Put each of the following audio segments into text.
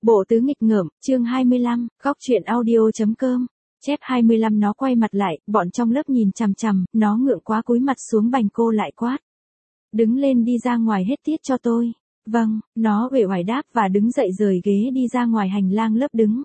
Bộ tứ nghịch ngợm, chương 25, góc truyện audio.com. Chép 25 nó quay mặt lại, bọn trong lớp nhìn chằm chằm, nó ngượng quá cúi mặt xuống bành cô lại quát. Đứng lên đi ra ngoài hết tiết cho tôi. Vâng, nó uể oải đáp và đứng dậy rời ghế đi ra ngoài hành lang lớp đứng.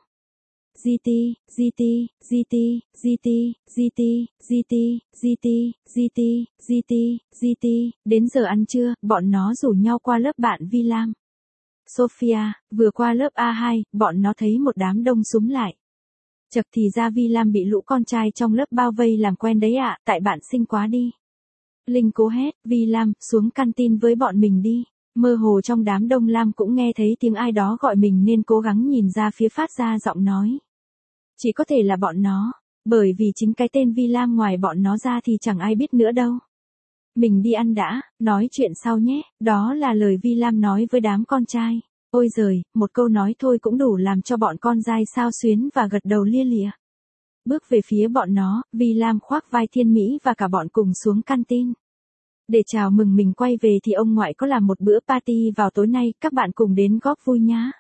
GT, GT, GT, GT, GT, GT, GT, GT, GT, GT, đến giờ ăn trưa, bọn nó rủ nhau qua lớp bạn Vi Lam. Sophia, vừa qua lớp A2, bọn nó thấy một đám đông súng lại. Chật thì ra Vi Lam bị lũ con trai trong lớp bao vây làm quen đấy ạ, tại bạn xinh quá đi. Linh cố hét, Vi Lam, xuống canteen với bọn mình đi. Mơ hồ trong đám đông Lam cũng nghe thấy tiếng ai đó gọi mình nên cố gắng nhìn ra phía phát ra giọng nói. Chỉ có thể là bọn nó, bởi vì chính cái tên Vi Lam ngoài bọn nó ra thì chẳng ai biết nữa đâu. Mình đi ăn đã, nói chuyện sau nhé, đó là lời Vi Lam nói với đám con trai. Ôi giời, một câu nói thôi cũng đủ làm cho bọn con dai xao xuyến và gật đầu lia lịa. Bước về phía bọn nó, Vi Lam khoác vai Thiên Mỹ và cả bọn cùng xuống canteen. Để chào mừng mình quay về thì ông ngoại có làm một bữa party vào tối nay, các bạn cùng đến góp vui nhá.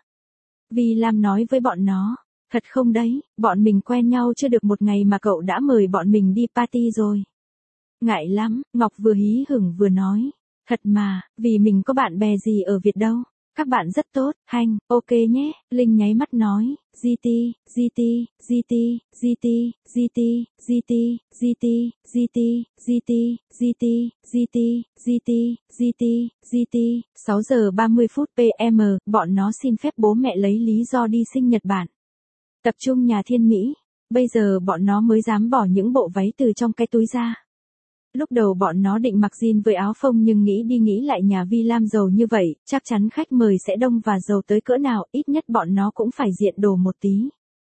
Vi Lam nói với bọn nó, thật không đấy, bọn mình quen nhau chưa được một ngày mà cậu đã mời bọn mình đi party rồi. Ngại lắm, Ngọc vừa hí hửng vừa nói. Thật mà, vì mình có bạn bè gì ở Việt đâu. Các bạn rất tốt, Hanh, ok nhé. Linh nháy mắt nói, GT, GT, GT, GT, GT, GT, GT, GT, GT, GT, GT, GT, GT, GT, 6 giờ 30 phút PM, bọn nó xin phép bố mẹ lấy lý do đi sinh nhật bản. Tập trung nhà Thiên Mỹ, bây giờ bọn nó mới dám bỏ những bộ váy từ trong cái túi ra. Lúc đầu bọn nó định mặc jean với áo phông nhưng nghĩ đi nghĩ lại nhà Vi Lam giàu như vậy, chắc chắn khách mời sẽ đông và giàu tới cỡ nào, ít nhất bọn nó cũng phải diện đồ một tí.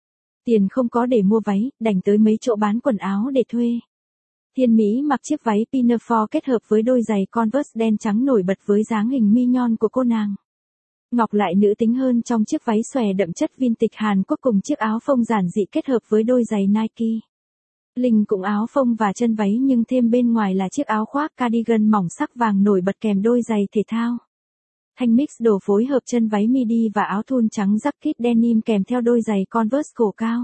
Tiền không có để mua váy, đành tới mấy chỗ bán quần áo để thuê. Thiên Mỹ mặc chiếc váy Pinafore kết hợp với đôi giày Converse đen trắng nổi bật với dáng hình mi nhon của cô nàng. Ngọc lại nữ tính hơn trong chiếc váy xòe đậm chất vintage Hàn Quốc cùng chiếc áo phông giản dị kết hợp với đôi giày Nike. Linh cũng áo phông và chân váy nhưng thêm bên ngoài là chiếc áo khoác cardigan mỏng sắc vàng nổi bật kèm đôi giày thể thao. Thanh mix đồ phối hợp chân váy midi và áo thun trắng jacket denim kèm theo đôi giày Converse cổ cao.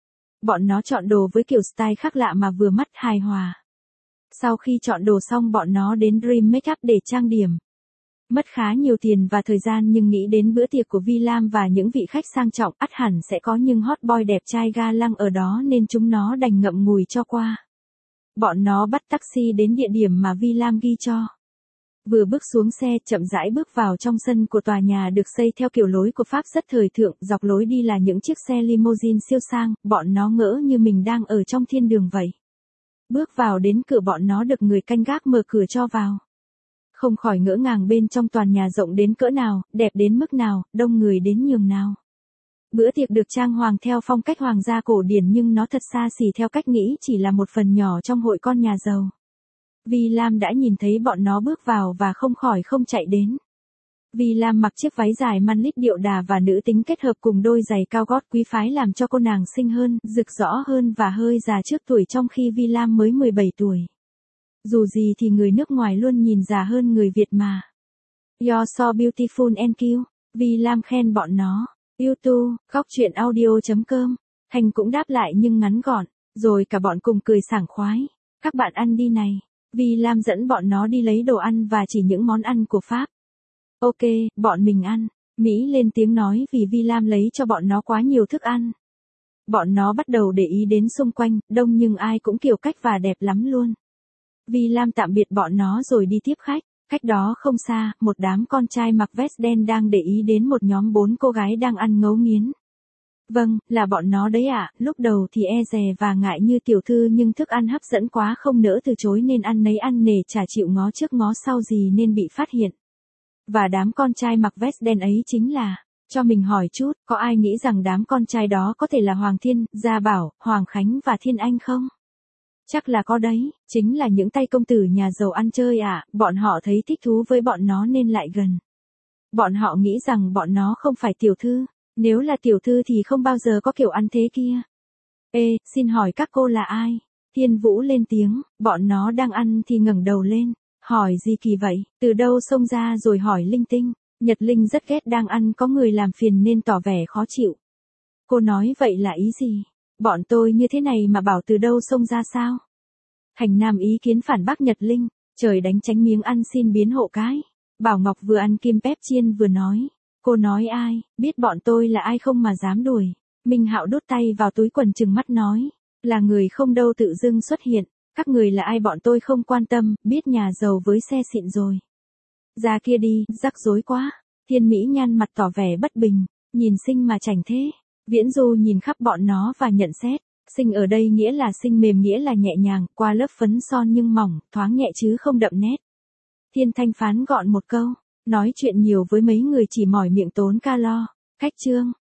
Bọn nó chọn đồ với kiểu style khác lạ mà vừa mắt hài hòa. Sau khi chọn đồ xong bọn nó đến Dream Makeup để trang điểm. Mất khá nhiều tiền và thời gian nhưng nghĩ đến bữa tiệc của Vi Lam và những vị khách sang trọng ắt hẳn sẽ có những hot boy đẹp trai ga lăng ở đó nên chúng nó đành ngậm ngùi cho qua. Bọn nó bắt taxi đến địa điểm mà Vi Lam ghi cho. Vừa bước xuống xe chậm rãi bước vào trong sân của tòa nhà được xây theo kiểu lối của Pháp rất thời thượng, dọc lối đi là những chiếc xe limousine siêu sang, bọn nó ngỡ như mình đang ở trong thiên đường vậy. Bước vào đến cửa bọn nó được người canh gác mở cửa cho vào. Không khỏi ngỡ ngàng bên trong tòa nhà rộng đến cỡ nào, đẹp đến mức nào, đông người đến nhường nào. Bữa tiệc được trang hoàng theo phong cách hoàng gia cổ điển nhưng nó thật xa xỉ theo cách nghĩ chỉ là một phần nhỏ trong hội con nhà giàu. Vi Lam đã nhìn thấy bọn nó bước vào và không khỏi không chạy đến. Vi Lam mặc chiếc váy dài manlit điệu đà và nữ tính kết hợp cùng đôi giày cao gót quý phái làm cho cô nàng xinh hơn, rực rỡ hơn và hơi già trước tuổi trong khi Vi Lam mới 17 tuổi. Dù gì thì người nước ngoài luôn nhìn già hơn người Việt mà. You're so beautiful and cute. Vi Lam khen bọn nó. YouTube, góc truyện audio.com. Thành cũng đáp lại nhưng ngắn gọn. Rồi cả bọn cùng cười sảng khoái. Các bạn ăn đi này. Vi Lam dẫn bọn nó đi lấy đồ ăn và chỉ những món ăn của Pháp. Ok, bọn mình ăn. Mỹ lên tiếng nói vì Vi Lam lấy cho bọn nó quá nhiều thức ăn. Bọn nó bắt đầu để ý đến xung quanh, đông nhưng ai cũng kiểu cách và đẹp lắm luôn. Vi Lam tạm biệt bọn nó rồi đi tiếp khách. Cách đó không xa, một đám con trai mặc vest đen đang để ý đến một nhóm 4 cô gái đang ăn ngấu nghiến. Vâng, là bọn nó đấy ạ, lúc đầu thì e dè và ngại như tiểu thư nhưng thức ăn hấp dẫn quá không nỡ từ chối nên ăn nấy ăn nể chả chịu ngó trước ngó sau gì nên bị phát hiện. Và đám con trai mặc vest đen ấy chính là, cho mình hỏi chút, có ai nghĩ rằng đám con trai đó có thể là Hoàng Thiên, Gia Bảo, Hoàng Khánh và Thiên Anh không? Chắc là có đấy, chính là những tay công tử nhà giàu ăn chơi ạ, bọn họ thấy thích thú với bọn nó nên lại gần. Bọn họ nghĩ rằng bọn nó không phải tiểu thư, nếu là tiểu thư thì không bao giờ có kiểu ăn thế kia. Ê, xin hỏi các cô là ai? Thiên Vũ lên tiếng, bọn nó đang ăn thì ngẩng đầu lên, hỏi gì kỳ vậy, từ đâu xông ra rồi hỏi linh tinh. Nhật Linh rất ghét đang ăn có người làm phiền nên tỏ vẻ khó chịu. Cô nói vậy là ý gì? Bọn tôi như thế này mà bảo từ đâu xông ra sao? Thành Nam ý kiến phản bác Nhật Linh, trời đánh tránh miếng ăn xin biến hộ cái. Bảo Ngọc vừa ăn kim pép chiên vừa nói, cô nói ai, biết bọn tôi là ai không mà dám đuổi. Minh Hạo đút tay vào túi quần trừng mắt nói, là người không đâu tự dưng xuất hiện, các người là ai bọn tôi không quan tâm, biết nhà giàu với xe xịn rồi. Ra kia đi, rắc rối quá. Thiên Mỹ nhăn mặt tỏ vẻ bất bình, nhìn Sinh mà chảnh thế. Viễn Du nhìn khắp bọn nó và nhận xét, Sinh ở đây nghĩa là Sinh mềm nghĩa là nhẹ nhàng, qua lớp phấn son nhưng mỏng, thoáng nhẹ chứ không đậm nét. Thiên Thanh phán gọn một câu, nói chuyện nhiều với mấy người chỉ mỏi miệng tốn calo. Cách chương